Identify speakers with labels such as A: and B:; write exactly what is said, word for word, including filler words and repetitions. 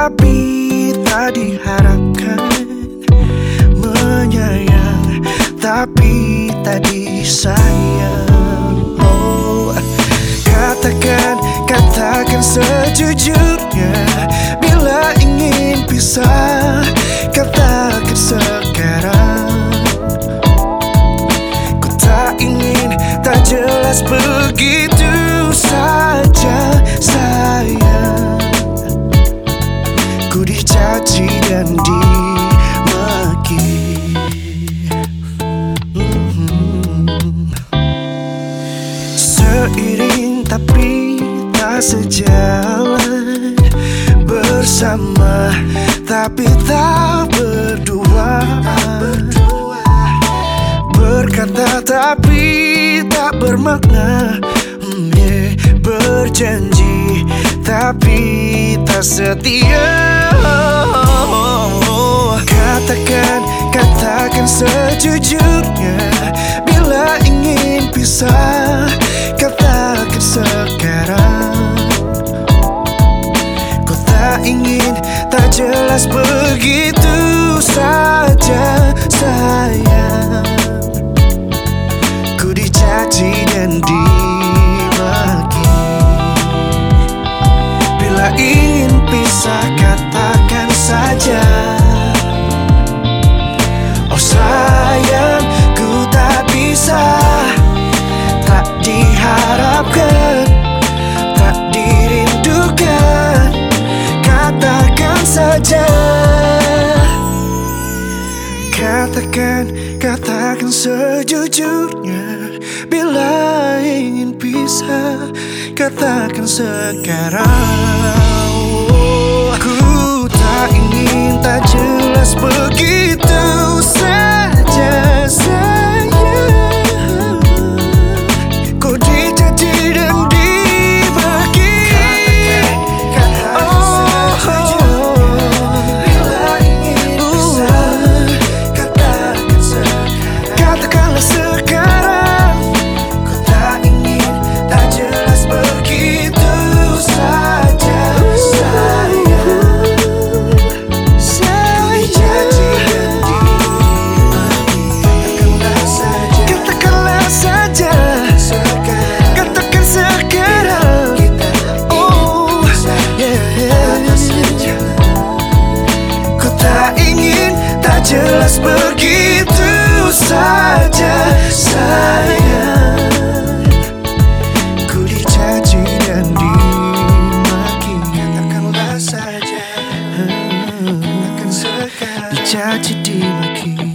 A: tapi tak diharapkan, menyayang tapi tak disayang. Oh, katakan, katakan sejujurnya, bila ingin pisah, katakan sekarang. Ku tak ingin, tak jelas begitu saja sayang. Ku dicaci dan dimaki. mm-hmm. Seiring tapi tak sejalan, bersama tapi tak berdua, berkata tapi tak bermakna, hmm, yeah. Berjanji tapi tak setia. Katakan, katakan sejujurnya, bila ingin pisah, katakan sekarang. Ku tak ingin, tak jelas begitu saja sayang. Ku dicaci dan dimaki. Bila ingin pisah, katakan saja. Oh sayang, ku tak bisa, tak diharapkan, tak dirindukan. Katakan saja. Katakan, katakan sejujurnya, bila ingin pisah, katakan sekarang. Ku tak ingin, tak jelas begitu saja sayang. Ku dicaci dan dimaki. Katakan, katakan sejujurnya, bila ingin pisah, katakan sekarang. Katakanlah sekarang. Ku tak ingin, tak jelas begitu saja sayang. Jelas begitu saja sayang. Ku dicaci dan dimaki. Katakanlah saja, katakan sekarang. Dicaci dimaki.